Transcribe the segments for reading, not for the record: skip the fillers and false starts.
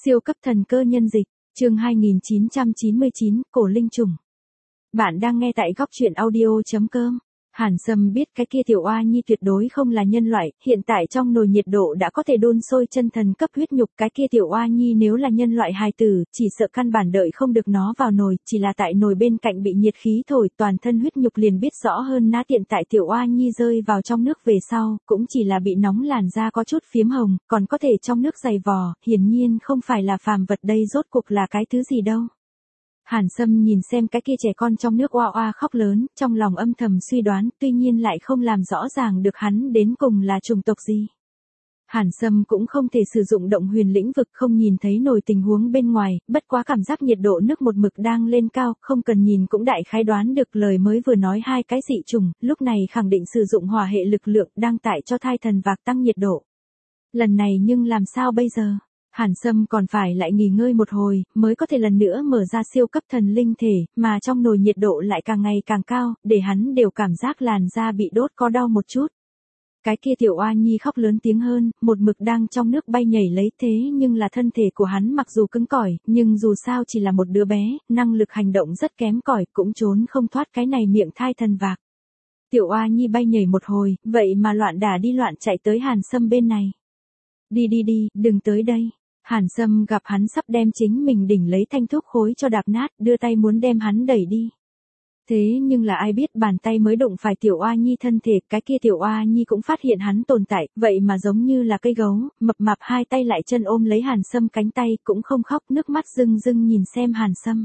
Siêu cấp thần cơ nhân dịch, chương 2999, cổ linh trùng. Bạn đang nghe tại góc truyện audio.com. Hàn Sâm biết cái kia tiểu oa nhi tuyệt đối không là nhân loại, hiện tại trong nồi nhiệt độ đã có thể đun sôi chân thần cấp huyết nhục, cái kia tiểu oa nhi nếu là nhân loại hài tử, chỉ sợ căn bản đợi không được nó vào nồi, chỉ là tại nồi bên cạnh bị nhiệt khí thổi, toàn thân huyết nhục liền biết rõ hơn ná tiện tại tiểu oa nhi rơi vào trong nước về sau, cũng chỉ là bị nóng làn da có chút phiếm hồng, còn có thể trong nước dày vò, hiển nhiên không phải là phàm vật đây rốt cuộc là cái thứ gì đâu. Hàn Sâm nhìn xem cái kia trẻ con trong nước oa oa khóc lớn, trong lòng âm thầm suy đoán, tuy nhiên lại không làm rõ ràng được hắn đến cùng là chủng tộc gì. Hàn Sâm cũng không thể sử dụng động huyền lĩnh vực, không nhìn thấy nổi tình huống bên ngoài, bất quá cảm giác nhiệt độ nước một mực đang lên cao, không cần nhìn cũng đại khái đoán được lời mới vừa nói hai cái dị trùng, lúc này khẳng định sử dụng hỏa hệ lực lượng đang tại cho thai thần vạc tăng nhiệt độ. Lần này nhưng làm sao bây giờ? Hàn Sâm còn phải lại nghỉ ngơi một hồi, mới có thể lần nữa mở ra siêu cấp thần linh thể, mà trong nồi nhiệt độ lại càng ngày càng cao, để hắn đều cảm giác làn da bị đốt có đau một chút. Cái kia tiểu oa nhi khóc lớn tiếng hơn, một mực đang trong nước bay nhảy lấy thế nhưng là thân thể của hắn mặc dù cứng cỏi, nhưng dù sao chỉ là một đứa bé, năng lực hành động rất kém cỏi, cũng trốn không thoát cái này miệng thai thần vạc. Tiểu oa nhi bay nhảy một hồi, vậy mà loạn đả đi loạn chạy tới Hàn Sâm bên này. Đi, đừng tới đây. Hàn Sâm gặp hắn sắp đem chính mình đỉnh lấy thanh thuốc khối cho đạp nát, đưa tay muốn đem hắn đẩy đi. Thế nhưng là ai biết bàn tay mới đụng phải tiểu oa nhi thân thể, cái kia tiểu oa nhi cũng phát hiện hắn tồn tại, vậy mà giống như là cây gấu, mập mạp hai tay lại chân ôm lấy Hàn Sâm cánh tay, cũng không khóc, nước mắt rưng rưng nhìn xem Hàn Sâm.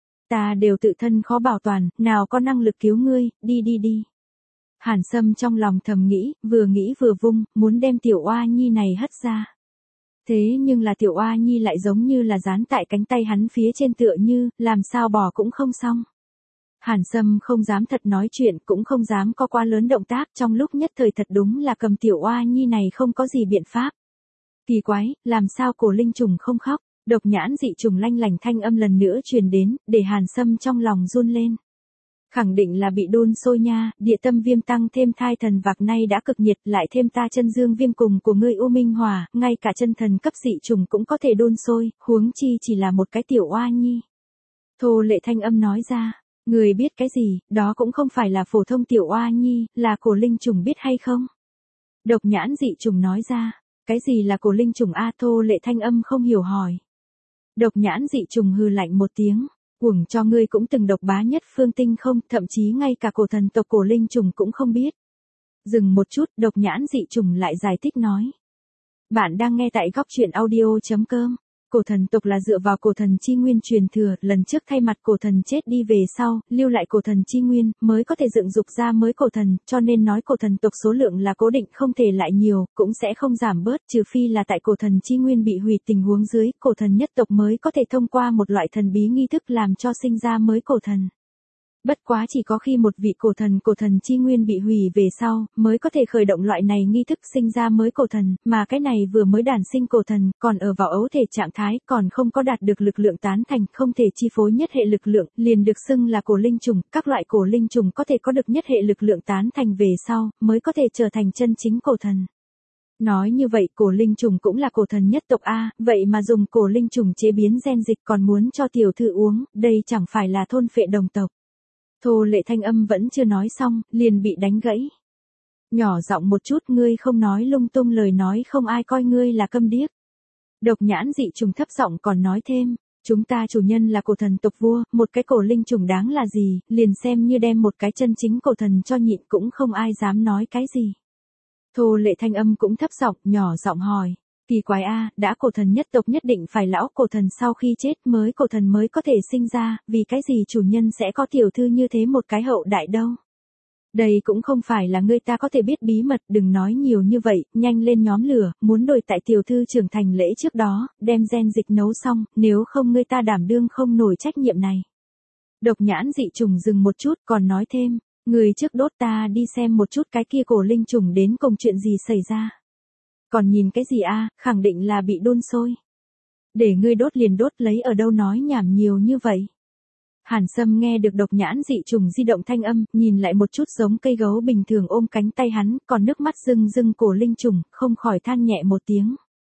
Ta đều tự thân khó bảo toàn, nào có năng lực cứu ngươi, đi. Hàn Sâm trong lòng thầm nghĩ, vừa vung, muốn đem tiểu oa nhi này hất ra. Thế nhưng là tiểu oa nhi lại giống như là dán tại cánh tay hắn phía trên tựa như, làm sao bỏ cũng không xong. Hàn Sâm không dám thật nói chuyện, cũng không dám có quá lớn động tác, trong lúc nhất thời thật đúng là cầm tiểu oa nhi này không có gì biện pháp. Kỳ quái, làm sao cổ linh trùng không khóc, độc nhãn dị trùng lanh lành thanh âm lần nữa truyền đến, để Hàn Sâm trong lòng run lên. Khẳng định là bị đun sôi nha, địa tâm viêm tăng thêm thai thần vạc nay đã cực nhiệt, lại thêm ta chân dương viêm cùng của ngươi U Minh Hòa, ngay cả chân thần cấp dị trùng cũng có thể đun sôi, huống chi chỉ là một cái tiểu oa nhi. Thô lệ thanh âm nói ra, người biết cái gì, đó cũng không phải là phổ thông tiểu oa nhi, là cổ linh trùng biết hay không? Độc nhãn dị trùng nói ra, cái gì là cổ linh trùng a? Thô lệ thanh âm không hiểu hỏi. Độc nhãn dị trùng hừ lạnh một tiếng. Uổng cho ngươi cũng từng độc bá nhất phương tinh không, thậm chí ngay cả cổ thần tộc cổ linh trùng cũng không biết. Dừng một chút, độc nhãn dị trùng lại giải thích nói. Bạn đang nghe tại góc truyện audio.com. Cổ thần tộc là dựa vào cổ thần chi nguyên truyền thừa, lần trước thay mặt cổ thần chết đi về sau, lưu lại cổ thần chi nguyên, mới có thể dựng dục ra mới cổ thần, cho nên nói cổ thần tộc số lượng là cố định không thể lại nhiều, cũng sẽ không giảm bớt, trừ phi là tại cổ thần chi nguyên bị hủy tình huống dưới, cổ thần nhất tộc mới có thể thông qua một loại thần bí nghi thức làm cho sinh ra mới cổ thần. Bất quá chỉ có khi một vị cổ thần chi nguyên bị hủy về sau, mới có thể khởi động loại này nghi thức sinh ra mới cổ thần, mà cái này vừa mới đản sinh cổ thần, còn ở vào ấu thể trạng thái, còn không có đạt được lực lượng tán thành, không thể chi phối nhất hệ lực lượng, liền được xưng là cổ linh trùng, các loại cổ linh trùng có thể có được nhất hệ lực lượng tán thành về sau, mới có thể trở thành chân chính cổ thần. Nói như vậy cổ linh trùng cũng là cổ thần nhất tộc A, vậy mà dùng cổ linh trùng chế biến gen dịch còn muốn cho tiểu thư uống, đây chẳng phải là thôn phệ đồng tộc. Thô lệ thanh âm vẫn chưa nói xong, liền bị đánh gãy. Nhỏ giọng một chút, ngươi không nói lung tung lời nói, không ai coi ngươi là câm điếc. Độc nhãn dị trùng thấp giọng còn nói thêm, chúng ta chủ nhân là cổ thần tộc vua, một cái cổ linh trùng đáng là gì, liền xem như đem một cái chân chính cổ thần cho nhịn cũng không ai dám nói cái gì. Thô lệ thanh âm cũng thấp giọng, nhỏ giọng hỏi. Kỳ quái a, đã cổ thần nhất tộc nhất định phải lão cổ thần sau khi chết mới cổ thần mới có thể sinh ra, vì cái gì chủ nhân sẽ có tiểu thư như thế một cái hậu đại đâu. Đây cũng không phải là người ta có thể biết bí mật, đừng nói nhiều như vậy, nhanh lên nhóm lửa, muốn đổi tại tiểu thư trưởng thành lễ trước đó, đem gen dịch nấu xong, nếu không người ta đảm đương không nổi trách nhiệm này. Độc nhãn dị trùng dừng một chút còn nói thêm, người trước đốt ta đi xem một chút cái kia cổ linh trùng đến cùng chuyện gì xảy ra. Còn nhìn cái gì a, khẳng định là bị đun sôi. Để ngươi đốt liền đốt, lấy ở đâu nói nhảm nhiều như vậy. Hàn Sâm nghe được độc nhãn dị trùng di động thanh âm, nhìn lại một chút giống cây gấu bình thường ôm cánh tay hắn, còn nước mắt rưng rưng cổ linh trùng, không khỏi than nhẹ một tiếng.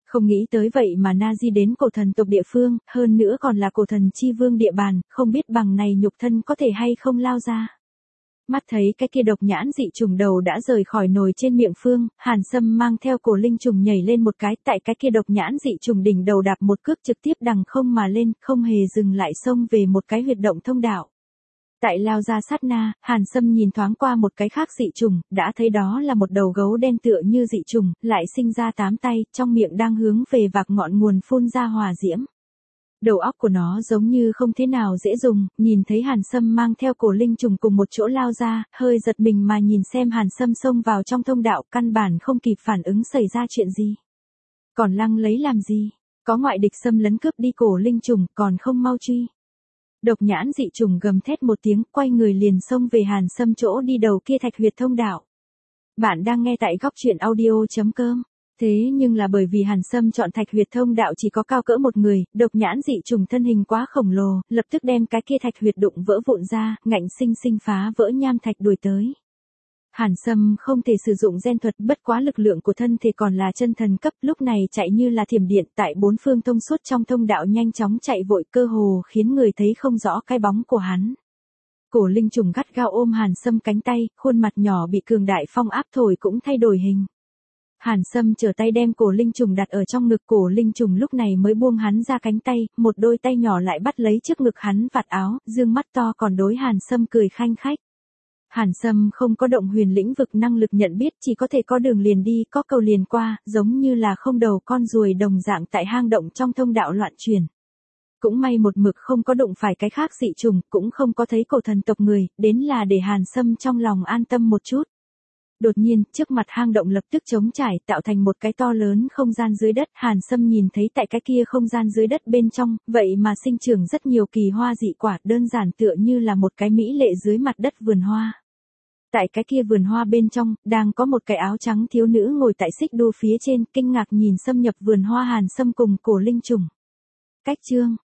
Không nghĩ tới vậy mà Nazi đến cổ thần tộc địa phương, hơn nữa còn là cổ thần chi vương địa bàn, không biết bằng này nhục thân có thể hay không lao ra. Mắt thấy cái kia độc nhãn dị trùng đầu đã rời khỏi nồi trên miệng Phương, Hàn Sâm mang theo cổ linh trùng nhảy lên một cái, tại cái kia độc nhãn dị trùng đỉnh đầu đạp một cước trực tiếp đằng không mà lên, không hề dừng lại xông về một cái huyệt động thông đạo. Tại lao ra sát na, Hàn Sâm nhìn thoáng qua một cái khác dị trùng, đã thấy đó là một đầu gấu đen tựa như dị trùng, lại sinh ra 8 tay, trong miệng đang hướng về vạc ngọn nguồn phun ra hỏa diễm. Đầu óc của nó giống như không thế nào dễ dùng, nhìn thấy Hàn Sâm mang theo cổ linh trùng cùng một chỗ lao ra, hơi giật mình mà nhìn xem Hàn Sâm xông vào trong thông đạo, căn bản không kịp phản ứng xảy ra chuyện gì. Còn lăng lấy làm gì? Có ngoại địch xâm lấn cướp đi cổ linh trùng, còn không mau truy. Độc nhãn dị trùng gầm thét một tiếng, quay người liền xông về Hàn Sâm chỗ đi đầu kia thạch huyệt thông đạo. Bạn đang nghe tại góc truyện audio.com. Thế nhưng là bởi vì Hàn Sâm chọn thạch huyệt thông đạo chỉ có cao cỡ một người, độc nhãn dị trùng thân hình quá khổng lồ, lập tức đem cái kia thạch huyệt đụng vỡ vụn ra, ngạnh sinh sinh phá vỡ nham thạch đuổi tới. Hàn Sâm không thể sử dụng gen thuật, bất quá lực lượng của thân thể còn là chân thần cấp, lúc này chạy như là thiểm điện tại bốn phương thông suốt trong thông đạo nhanh chóng chạy vội, cơ hồ khiến người thấy không rõ cái bóng của hắn. Cổ linh trùng gắt gao ôm Hàn Sâm cánh tay, khuôn mặt nhỏ bị cường đại phong áp thổi cũng thay đổi hình. Hàn Sâm trở tay đem cổ linh trùng đặt ở trong ngực, cổ linh trùng lúc này mới buông hắn ra cánh tay, một đôi tay nhỏ lại bắt lấy trước ngực hắn vạt áo, dương mắt to còn đối Hàn Sâm cười khanh khách. Hàn Sâm không có động huyền lĩnh vực năng lực nhận biết, chỉ có thể có đường liền đi, có cầu liền qua, giống như là không đầu con ruồi đồng dạng tại hang động trong thông đạo loạn chuyển. Cũng may một mực không có đụng phải cái khác dị trùng, cũng không có thấy cổ thần tộc người, đến là để Hàn Sâm trong lòng an tâm một chút. Đột nhiên, trước mặt hang động lập tức trống trải, tạo thành một cái to lớn không gian dưới đất, Hàn Sâm nhìn thấy tại cái kia không gian dưới đất bên trong, vậy mà sinh trưởng rất nhiều kỳ hoa dị quả, đơn giản tựa như là một cái mỹ lệ dưới mặt đất vườn hoa. Tại cái kia vườn hoa bên trong, đang có một cái áo trắng thiếu nữ ngồi tại xích đu phía trên, kinh ngạc nhìn xâm nhập vườn hoa Hàn Sâm cùng cổ linh trùng. Cách chương